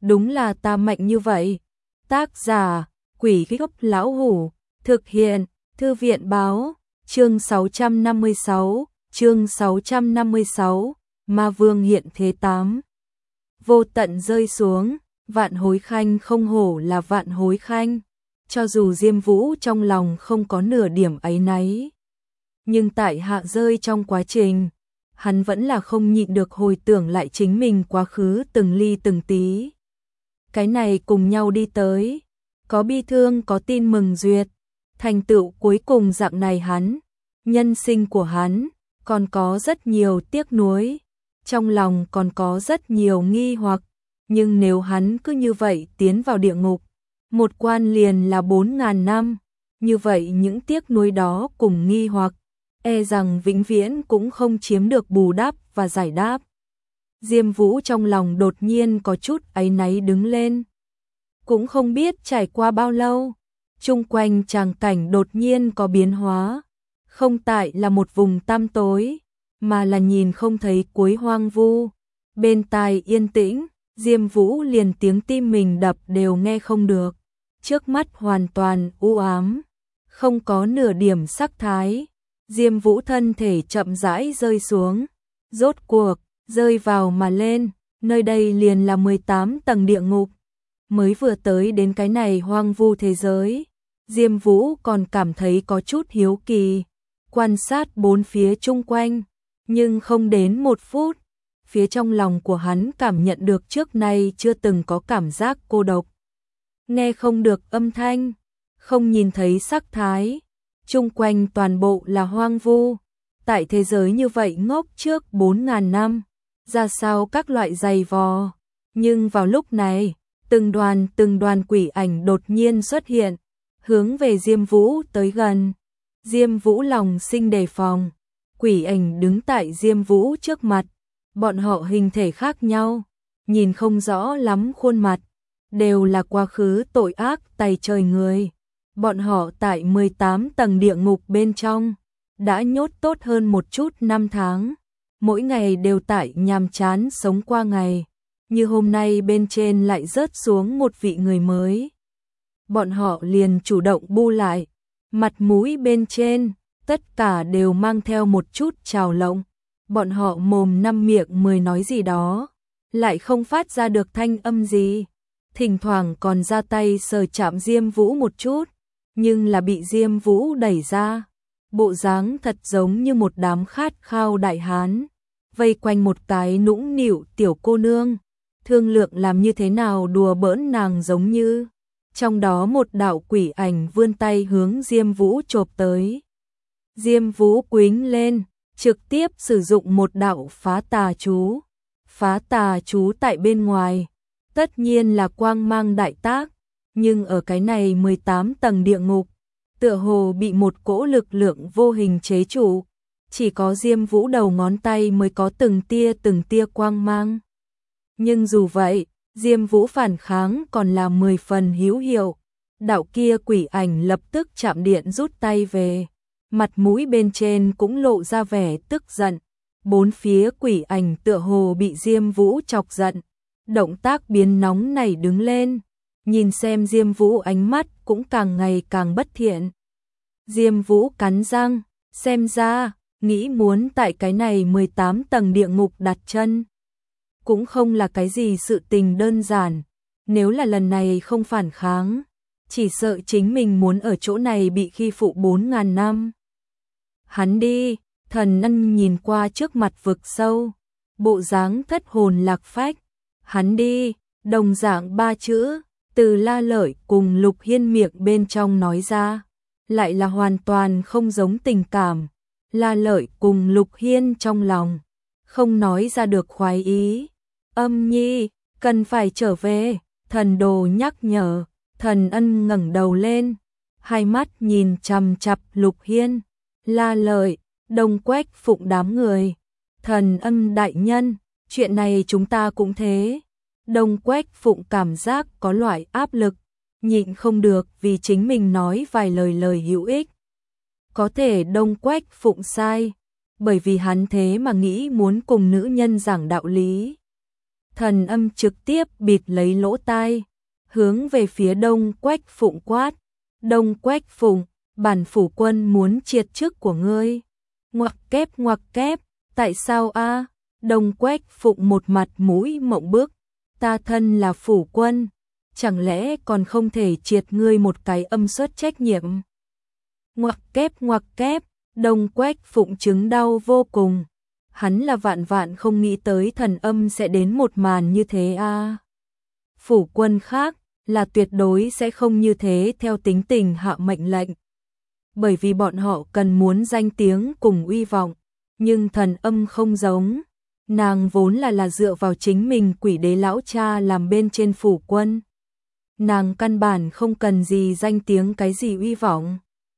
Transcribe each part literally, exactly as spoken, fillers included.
đúng là ta mạnh như vậy. Tác giả, Quỷ Gốc Lão Hủ, thực hiện, Thư viện Báo, chương sáu trăm năm mươi sáu, chương sáu trăm năm mươi sáu, Ma Vương hiện thế tám. Vô tận rơi xuống, Vạn Hối Khanh không hổ là Vạn Hối Khanh, cho dù Diêm Vũ trong lòng không có nửa điểm áy náy, nhưng tại hạ rơi trong quá trình, hắn vẫn là không nhịn được hồi tưởng lại chính mình quá khứ từng ly từng tí. Cái này cùng nhau đi tới, có bi thương có tin mừng duyệt, thành tựu cuối cùng dạng này hắn, nhân sinh của hắn, còn có rất nhiều tiếc nuối, trong lòng còn có rất nhiều nghi hoặc, nhưng nếu hắn cứ như vậy tiến vào địa ngục, một quan liền là bốn ngàn năm, như vậy những tiếc nuối đó cùng nghi hoặc, e rằng vĩnh viễn cũng không chiếm được bù đắp và giải đáp. Diêm Vũ trong lòng đột nhiên có chút áy náy đứng lên. Cũng không biết trải qua bao lâu, chung quanh tràng cảnh đột nhiên có biến hóa, không tại là một vùng tăm tối, mà là nhìn không thấy cuối hoang vu. Bên tai yên tĩnh, Diêm Vũ liền tiếng tim mình đập đều nghe không được. Trước mắt hoàn toàn u ám, không có nửa điểm sắc thái. Diêm Vũ thân thể chậm rãi rơi xuống, rốt cuộc rơi vào mà lên, nơi đây liền là mười tám tầng địa ngục. Mới vừa tới đến cái này hoang vu thế giới, Diêm Vũ còn cảm thấy có chút hiếu kỳ, quan sát bốn phía chung quanh, nhưng không đến một phút, phía trong lòng của hắn cảm nhận được trước nay chưa từng có cảm giác cô độc. Nghe không được âm thanh, không nhìn thấy sắc thái, chung quanh toàn bộ là hoang vu. Tại thế giới như vậy ngốc trước bốn ngàn năm, ra sao các loại giày vò, nhưng vào lúc này, từng đoàn từng đoàn quỷ ảnh đột nhiên xuất hiện, hướng về Diêm Vũ tới gần. Diêm Vũ lòng sinh đề phòng, quỷ ảnh đứng tại Diêm Vũ trước mặt, bọn họ hình thể khác nhau, nhìn không rõ lắm khuôn mặt, đều là quá khứ tội ác tày trời người. Bọn họ tại mười tám tầng địa ngục bên trong, đã nhốt tốt hơn một chút năm tháng, mỗi ngày đều tại nhàm chán sống qua ngày, như hôm nay bên trên lại rớt xuống một vị người mới. Bọn họ liền chủ động bu lại, mặt mũi bên trên, tất cả đều mang theo một chút trào lộng, bọn họ mồm năm miệng mười nói gì đó, lại không phát ra được thanh âm gì, thỉnh thoảng còn ra tay sờ chạm Diêm Vũ một chút, nhưng là bị Diêm Vũ đẩy ra, bộ dáng thật giống như một đám khát khao đại hán, vây quanh một cái nũng nịu tiểu cô nương, thương lượng làm như thế nào đùa bỡn nàng giống như. Trong đó một đạo quỷ ảnh vươn tay hướng Diêm Vũ chộp tới. Diêm Vũ quýnh lên, trực tiếp sử dụng một đạo phá tà chú. Phá tà chú tại bên ngoài, tất nhiên là quang mang đại tác, nhưng ở cái này mười tám tầng địa ngục, tựa hồ bị một cỗ lực lượng vô hình chế trụ, chỉ có Diêm Vũ đầu ngón tay mới có từng tia từng tia quang mang. Nhưng dù vậy, Diêm Vũ phản kháng còn là mười phần hữu hiệu, đạo kia quỷ ảnh lập tức chạm điện rút tay về, mặt mũi bên trên cũng lộ ra vẻ tức giận, bốn phía quỷ ảnh tựa hồ bị Diêm Vũ chọc giận, động tác biến nóng nảy đứng lên, nhìn xem Diêm Vũ ánh mắt cũng càng ngày càng bất thiện. Diêm Vũ cắn răng, xem ra, nghĩ muốn tại cái này mười tám tầng địa ngục đặt chân, cũng không là cái gì sự tình đơn giản, nếu là lần này không phản kháng, chỉ sợ chính mình muốn ở chỗ này bị khi phụ bốn ngàn năm. Hắn đi, Thần Ân nhìn qua trước mặt vực sâu, bộ dáng thất hồn lạc phách, hắn đi, đồng dạng ba chữ, từ La Lợi cùng Lục Hiên miệng bên trong nói ra, lại là hoàn toàn không giống tình cảm. La Lợi cùng Lục Hiên trong lòng, không nói ra được khoái ý. Âm Nhi, cần phải trở về, Thần Đồ nhắc nhở. Thần Ân ngẩng đầu lên, hai mắt nhìn chằm chằm Lục Hiên, La Lợi, Đông Quách Phụng đám người. Thần Ân đại nhân, chuyện này chúng ta cũng thế. Đông Quách Phụng cảm giác có loại áp lực, nhịn không được vì chính mình nói vài lời lời hữu ích. Có thể Đông Quách Phụng sai, bởi vì hắn thế mà nghĩ muốn cùng nữ nhân giảng đạo lý. Thần Âm trực tiếp bịt lấy lỗ tai, hướng về phía Đông Quách Phụng quát. Đông Quách Phụng, bản phủ quân muốn triệt chức của ngươi. Ngoặc kép ngoặc kép, tại sao a? Đông Quách Phụng một mặt mũi mộng bức, ta thân là phủ quân, chẳng lẽ còn không thể triệt ngươi một cái âm suất trách nhiệm? Ngoặc kép ngoặc kép, Đông Quách Phụng chứng đau vô cùng. Hắn là vạn vạn không nghĩ tới Thần Âm sẽ đến một màn như thế a. Phủ quân khác là tuyệt đối sẽ không như thế theo tính tình hạ mệnh lệnh. Bởi vì bọn họ cần muốn danh tiếng cùng uy vọng, nhưng Thần Âm không giống. Nàng vốn là là dựa vào chính mình Quỷ Đế lão cha làm bên trên phủ quân. Nàng căn bản không cần gì danh tiếng cái gì uy vọng.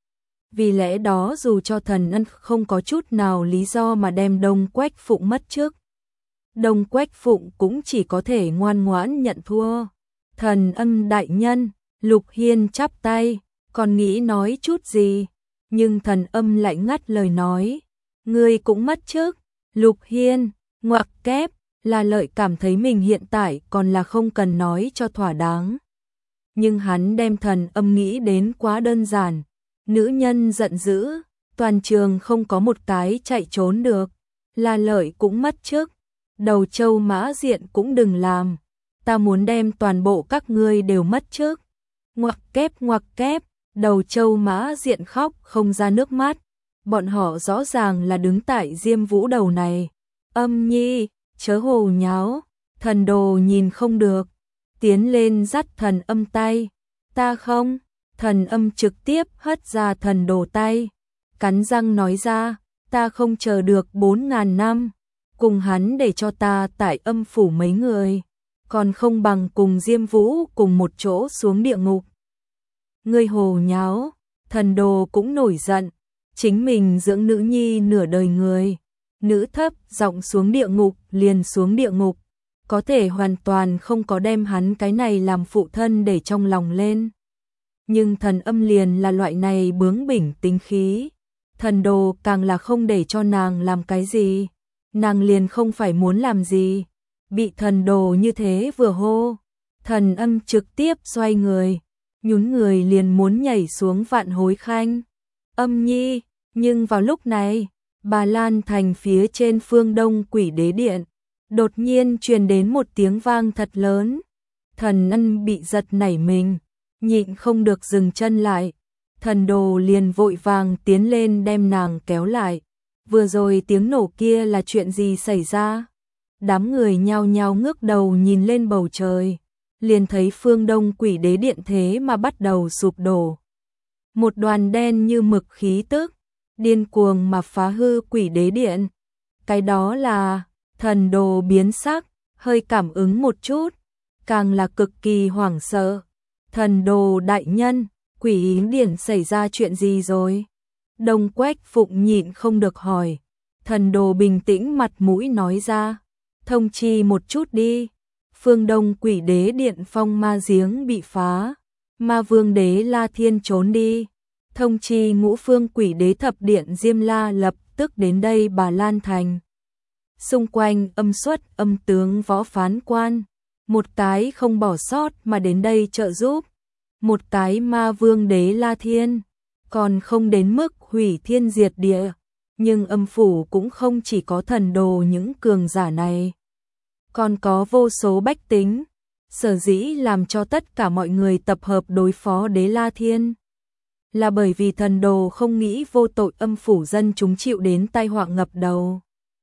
Vì lẽ đó dù cho Thần Ân không có chút nào lý do mà đem Đông Quách Phụng mất chức, Đông Quách Phụng cũng chỉ có thể ngoan ngoãn nhận thua. Thần Âm đại nhân, Lục Hiên chắp tay, còn nghĩ nói chút gì, nhưng Thần Âm lại ngắt lời nói, ngươi cũng mất chức. Lục Hiên, ngoặc kép, là lợi cảm thấy mình hiện tại còn là không cần nói cho thỏa đáng. Nhưng hắn đem Thần Âm nghĩ đến quá đơn giản. Nữ nhân giận dữ, toàn trường không có một cái chạy trốn được. La Lợi cũng mất chức, Đầu Châu Mã Diện cũng đừng làm, ta muốn đem toàn bộ các ngươi đều mất chức. Ngoặc kép ngoặc kép, Đầu Châu Mã Diện khóc không ra nước mắt, bọn họ rõ ràng là đứng tại Diêm Vũ đầu này. Âm Nhi, chớ hồ nháo, Thần Đồ nhìn không được, tiến lên dắt Thần Âm tay. Ta không. Thần Âm trực tiếp hất ra Thần Đồ tay, cắn răng nói ra, ta không chờ được bốn ngàn năm, cùng hắn để cho ta tại âm phủ mấy người, còn không bằng cùng Diêm Vũ cùng một chỗ xuống địa ngục. Ngươi hồ nháo, Thần Đồ cũng nổi giận, chính mình dưỡng nữ nhi nửa đời người, nữ thấp giọng xuống địa ngục liền xuống địa ngục, có thể hoàn toàn không có đem hắn cái này làm phụ thân để trong lòng lên. Nhưng Thần Âm liền là loại này bướng bỉnh tính khí, Thần Đồ càng là không để cho nàng làm cái gì, nàng liền không phải muốn làm gì, bị Thần Đồ như thế vừa hô, Thần Âm trực tiếp xoay người, nhún người liền muốn nhảy xuống Vạn Hối Khanh. Âm Nhi, nhưng vào lúc này, Bà Lan Thành phía trên phương đông Quỷ Đế Điện, đột nhiên truyền đến một tiếng vang thật lớn, Thần Âm bị giật nảy mình, nhịn không được dừng chân lại, Thần Đồ liền vội vàng tiến lên đem nàng kéo lại. Vừa rồi tiếng nổ kia là chuyện gì xảy ra? Đám người nhao nhao ngước đầu nhìn lên bầu trời, liền thấy phương đông Quỷ Đế Điện thế mà bắt đầu sụp đổ. Một đoàn đen như mực khí tức, điên cuồng mà phá hư Quỷ Đế Điện. Cái đó là, Thần Đồ biến sắc, hơi cảm ứng một chút, càng là cực kỳ hoảng sợ. Thần Đồ đại nhân, Quỷ Điển xảy ra chuyện gì rồi? Đông Quách Phụng nhịn không được hỏi. Thần Đồ bình tĩnh mặt mũi nói ra, thông chi một chút đi. Phương Đông Quỷ Đế Điện phong ma giếng bị phá, Ma Vương Đế La Thiên trốn đi. Thông chi Ngũ Phương Quỷ Đế Thập Điện Diêm La lập tức đến đây Bà Lan Thành. Xung quanh âm xuất âm tướng võ phán quan, một cái không bỏ sót mà đến đây trợ giúp, một cái Ma Vương Đế La Thiên, còn không đến mức hủy thiên diệt địa, nhưng âm phủ cũng không chỉ có Thần Đồ những cường giả này, còn có vô số bách tính. Sở dĩ làm cho tất cả mọi người tập hợp đối phó Đế La Thiên, là bởi vì Thần Đồ không nghĩ vô tội âm phủ dân chúng chịu đến tai họa ngập đầu.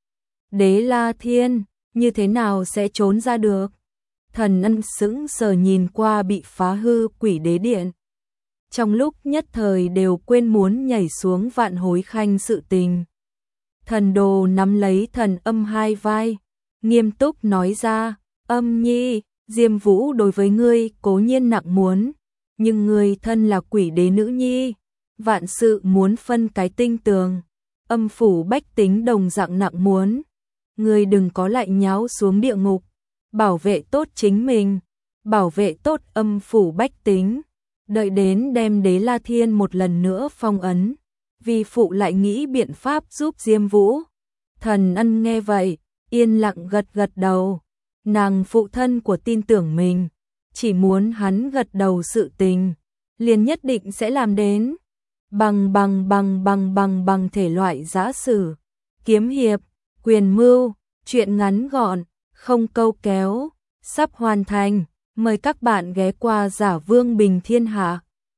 Đế La Thiên, như thế nào sẽ trốn ra được? Thần Ân sững sờ nhìn qua bị phá hư Quỷ Đế Điện. Trong lúc nhất thời đều quên muốn nhảy xuống Vạn Hối Khanh sự tình. Thần Đồ nắm lấy Thần Âm hai vai, nghiêm túc nói ra, Âm Nhi, Diêm Vũ đối với ngươi cố nhiên nặng muốn, nhưng ngươi thân là Quỷ Đế nữ nhi, vạn sự muốn phân cái tinh tường, âm phủ bách tính đồng dạng nặng muốn. Ngươi đừng có lại nháo xuống địa ngục, bảo vệ tốt chính mình, bảo vệ tốt âm phủ bách tính, đợi đến đem Đế La Thiên một lần nữa phong ấn, vì phụ lại nghĩ biện pháp giúp Diêm Vũ. Thần Ân nghe vậy, yên lặng gật gật đầu, nàng phụ thân của tin tưởng mình, chỉ muốn hắn gật đầu sự tình, liền nhất định sẽ làm đến. Bằng bằng bằng bằng bằng bằng thể loại giã sử, kiếm hiệp, quyền mưu, truyện ngắn gọn, không câu kéo, sắp hoàn thành, mời các bạn ghé qua Giả Vương Bình Thiên Hạ.